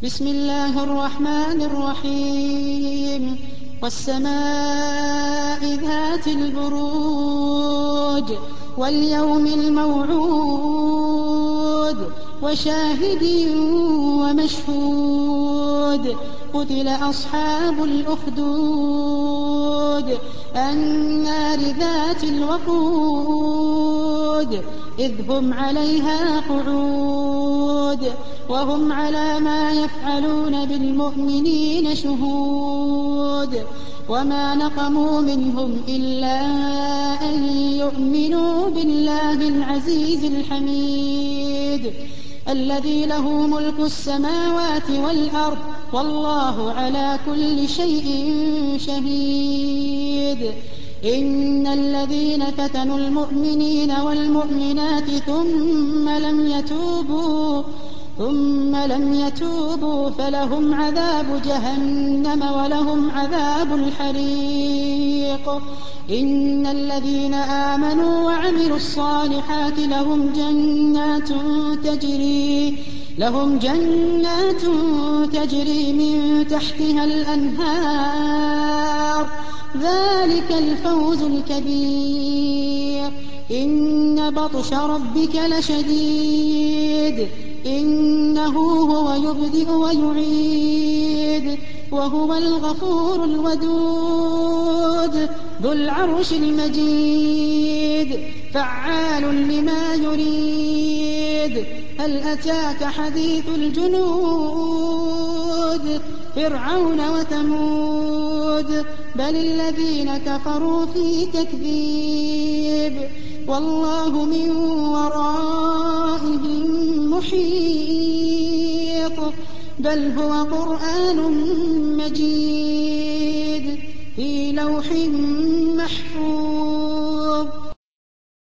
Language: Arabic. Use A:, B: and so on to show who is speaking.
A: بسم الله الرحمن الرحيم والسماء ذات البروج واليوم الموعود وشاهد ومشهود قتل أصحاب الأخدود النار ذات الوقود إذ هم عليها قعود وهم على ما يفعلون بالمؤمنين شهود وما نقموا منهم إلا أن يؤمنوا بالله العزيز الحميد الذي له ملك السماوات والأرض والله على كل شيء شهيد إن الذين فتنوا المؤمنين والمؤمنات ثم لم يتوبوا فلهم عذاب جهنم ولهم عذاب الحريق إن الذين آمنوا وعملوا الصالحات لهم جنات تجري من تحتها الأنهار ذلك الفوز الكبير إن بطش ربك لشديد إنه هو يبدئ ويعيد وهو الغفور الودود ذو العرش المجيد فعال لما يريد هل أتاك حديث الجنود فرعون وثمود بل الذين كفروا في تكذيب والله من ورائهم محيط بل هو قرآن مجيد في لوح